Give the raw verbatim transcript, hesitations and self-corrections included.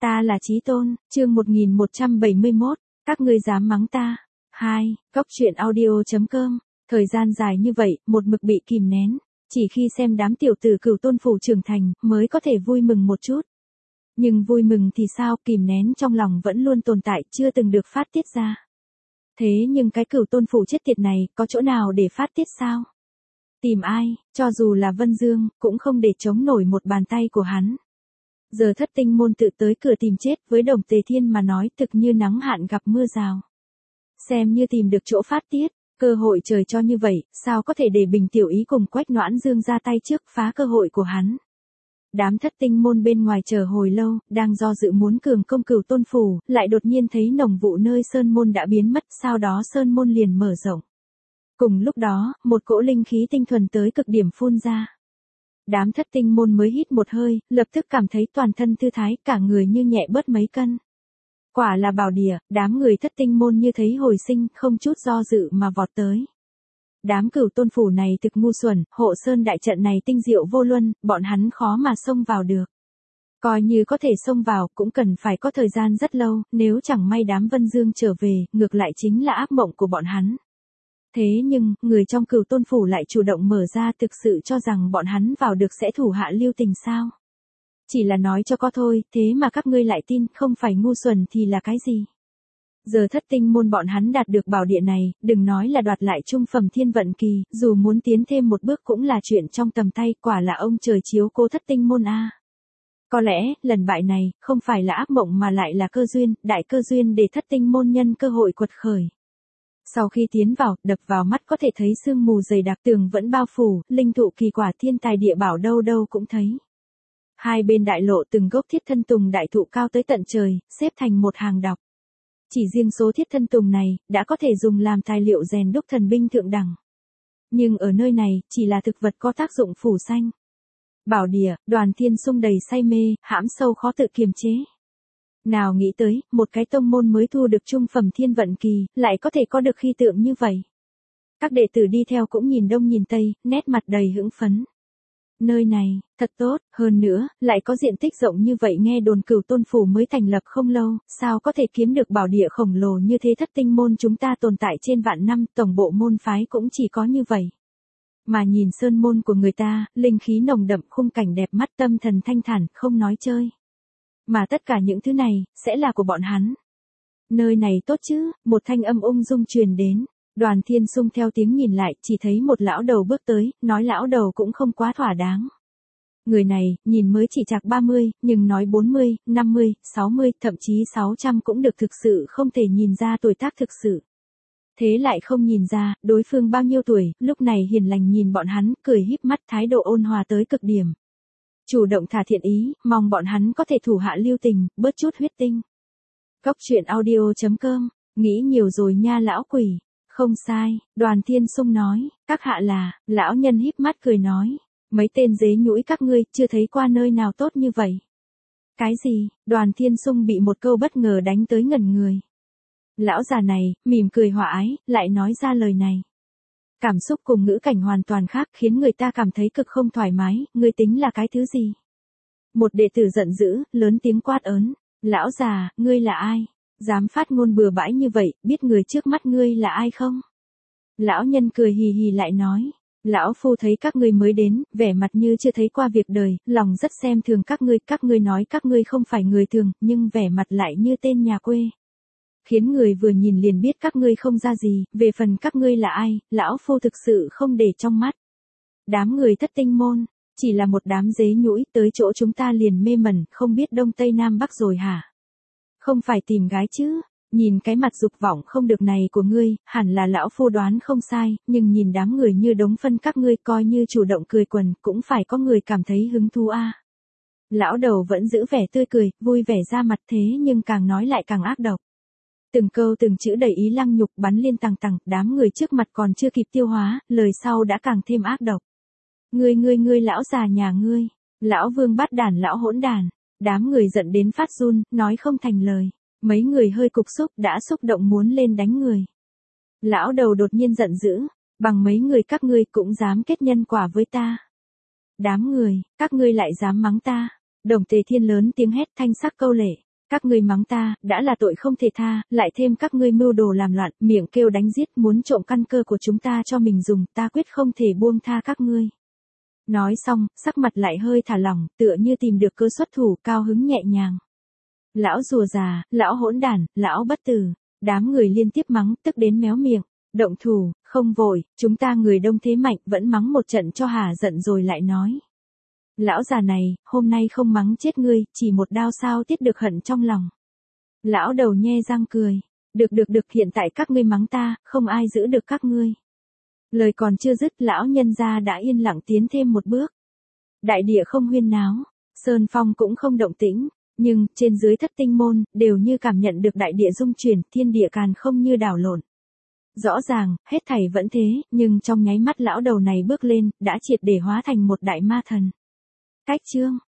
Ta là Chí Tôn, chương một nghìn một trăm bảy mươi mốt, các ngươi dám mắng ta. hai. Cốc truyện audio chấm com. Thời gian dài như vậy, một mực bị kìm nén, chỉ khi xem đám tiểu tử Cửu Tôn phủ trưởng thành, mới có thể vui mừng một chút. Nhưng vui mừng thì sao, kìm nén trong lòng vẫn luôn tồn tại, chưa từng được phát tiết ra. Thế nhưng cái Cửu Tôn phủ chết tiệt này, có chỗ nào để phát tiết sao? Tìm ai, cho dù là Vân Dương, cũng không để chống nổi một bàn tay của hắn. Giờ Thất Tinh môn tự tới cửa tìm chết, với Đồng Tề Thiên mà nói thực như nắng hạn gặp mưa rào. Xem như tìm được chỗ phát tiết, cơ hội trời cho như vậy, sao có thể để Bình Tiểu Ý cùng Quách Noãn Dương ra tay trước phá cơ hội của hắn. Đám Thất Tinh môn bên ngoài chờ hồi lâu, đang do dự muốn cường công Cửu Tôn phủ, lại đột nhiên thấy nồng vụ nơi sơn môn đã biến mất, sau đó sơn môn liền mở rộng. Cùng lúc đó, một cỗ linh khí tinh thuần tới cực điểm phun ra. Đám Thất Tinh môn mới hít một hơi, lập tức cảm thấy toàn thân thư thái, cả người như nhẹ bớt mấy cân. Quả là bảo địa, đám người Thất Tinh môn như thấy hồi sinh, không chút do dự mà vọt tới. Đám Cửu Tôn phủ này thực ngu xuẩn, hộ sơn đại trận này tinh diệu vô luân, bọn hắn khó mà xông vào được. Coi như có thể xông vào, cũng cần phải có thời gian rất lâu, nếu chẳng may đám Vân Dương trở về, ngược lại chính là ác mộng của bọn hắn. Thế nhưng, người trong Cửu Tôn phủ lại chủ động mở ra, thực sự cho rằng bọn hắn vào được sẽ thủ hạ lưu tình sao? Chỉ là nói cho có thôi, thế mà các ngươi lại tin, không phải ngu xuẩn thì là cái gì? Giờ Thất Tinh môn bọn hắn đạt được bảo địa này, đừng nói là đoạt lại trung phẩm thiên vận kỳ, dù muốn tiến thêm một bước cũng là chuyện trong tầm tay, quả là ông trời chiếu cố Thất Tinh môn a. Có lẽ, lần bại này, không phải là ác mộng mà lại là cơ duyên, đại cơ duyên để Thất Tinh môn nhân cơ hội quật khởi. Sau khi tiến vào, đập vào mắt có thể thấy sương mù dày đặc, tường vẫn bao phủ, linh thụ kỳ quả thiên tài địa bảo đâu đâu cũng thấy. Hai bên đại lộ từng gốc thiết thân tùng đại thụ cao tới tận trời, xếp thành một hàng đọc. Chỉ riêng số thiết thân tùng này, đã có thể dùng làm tài liệu rèn đúc thần binh thượng đẳng. Nhưng ở nơi này, chỉ là thực vật có tác dụng phủ xanh. Bảo địa, Đoàn Thiên Sung đầy say mê, hãm sâu khó tự kiềm chế. Nào nghĩ tới, một cái tông môn mới thu được trung phẩm thiên vận kỳ, lại có thể có được khí tượng như vậy. Các đệ tử đi theo cũng nhìn đông nhìn tây, nét mặt đầy hững phấn. Nơi này, thật tốt, hơn nữa, lại có diện tích rộng như vậy, nghe đồn Cửu Tôn phủ mới thành lập không lâu, sao có thể kiếm được bảo địa khổng lồ như thế. Thất Tinh môn chúng ta tồn tại trên vạn năm, tổng bộ môn phái cũng chỉ có như vậy. Mà nhìn sơn môn của người ta, linh khí nồng đậm, khung cảnh đẹp mắt, tâm thần thanh thản, không nói chơi. Mà tất cả những thứ này, sẽ là của bọn hắn. Nơi này tốt chứ, một thanh âm ung dung truyền đến. Đoàn Thiên Sung theo tiếng nhìn lại, chỉ thấy một lão đầu bước tới, nói lão đầu cũng không quá thỏa đáng. Người này, nhìn mới chỉ chạc ba mươi, nhưng nói bốn mươi, năm mươi, sáu mươi, thậm chí sáu trăm cũng được, thực sự không thể nhìn ra tuổi tác thực sự. Thế lại không nhìn ra, đối phương bao nhiêu tuổi, lúc này hiền lành nhìn bọn hắn, cười híp mắt, thái độ ôn hòa tới cực điểm. Chủ động thả thiện ý, mong bọn hắn có thể thủ hạ lưu tình, bớt chút huyết tinh. Cốc truyện audio chấm com, nghĩ nhiều rồi nha lão quỷ. Không sai, Đoàn Thiên Sung nói, các hạ là, lão nhân híp mắt cười nói, mấy tên dế nhũi các ngươi, chưa thấy qua nơi nào tốt như vậy. Cái gì, Đoàn Thiên Sung bị một câu bất ngờ đánh tới ngẩn người. Lão già này, mỉm cười hòa ái, lại nói ra lời này. Cảm xúc cùng ngữ cảnh hoàn toàn khác, khiến người ta cảm thấy cực không thoải mái, ngươi tính là cái thứ gì? Một đệ tử giận dữ, lớn tiếng quát ớn, lão già, ngươi là ai? Dám phát ngôn bừa bãi như vậy, biết người trước mắt ngươi là ai không? Lão nhân cười hì hì lại nói, lão phu thấy các ngươi mới đến, vẻ mặt như chưa thấy qua việc đời, lòng rất xem thường các ngươi, các ngươi nói các ngươi không phải người thường, nhưng vẻ mặt lại như tên nhà quê. Khiến người vừa nhìn liền biết các ngươi không ra gì, về phần các ngươi là ai, lão phu thực sự không để trong mắt. Đám người Thất Tinh môn, chỉ là một đám dế nhũi, tới chỗ chúng ta liền mê mẩn, không biết đông tây nam bắc rồi hả? Không phải tìm gái chứ, nhìn cái mặt dục vọng không được này của ngươi, hẳn là lão phu đoán không sai, nhưng nhìn đám người như đống phân các ngươi, coi như chủ động cười quần, cũng phải có người cảm thấy hứng thú a. À. Lão đầu vẫn giữ vẻ tươi cười, vui vẻ ra mặt, thế nhưng càng nói lại càng ác độc. Từng câu từng chữ đầy ý lăng nhục, bắn liên tằng tằng, đám người trước mặt còn chưa kịp tiêu hóa, lời sau đã càng thêm ác độc. Ngươi ngươi ngươi lão già nhà ngươi, lão vương bát đản, lão hỗn đản. Đám người giận đến phát run, nói không thành lời. Mấy người hơi cục xúc, đã xúc động muốn lên đánh người. Lão đầu đột nhiên giận dữ, bằng mấy người các ngươi cũng dám kết nhân quả với ta. Đám người, các ngươi lại dám mắng ta. Đồng Tề Thiên lớn tiếng hét, thanh sắc câu lệ. Các ngươi mắng ta, đã là tội không thể tha, lại thêm các ngươi mưu đồ làm loạn, miệng kêu đánh giết, muốn trộm căn cơ của chúng ta cho mình dùng, ta quyết không thể buông tha các ngươi. Nói xong, sắc mặt lại hơi thả lỏng, tựa như tìm được cơ xuất thủ, cao hứng nhẹ nhàng. Lão rùa già, lão hỗn đản, lão bất tử. Đám người liên tiếp mắng, tức đến méo miệng. Động thủ, không vội, chúng ta người đông thế mạnh, vẫn mắng một trận cho hả giận rồi lại nói. Lão già này, hôm nay không mắng chết ngươi, chỉ một đao sao tiết được hận trong lòng. Lão đầu nhe răng cười. Được được được, hiện tại các ngươi mắng ta, không ai giữ được các ngươi. Lời còn chưa dứt, lão nhân gia đã yên lặng tiến thêm một bước. Đại địa không huyên náo, sơn phong cũng không động tĩnh, nhưng trên dưới thất tinh môn đều như cảm nhận được đại địa rung chuyển, thiên địa càn không như đảo lộn. Rõ ràng, hết thảy vẫn thế, nhưng trong nháy mắt lão đầu này bước lên, đã triệt để hóa thành một đại ma thần. Cách chương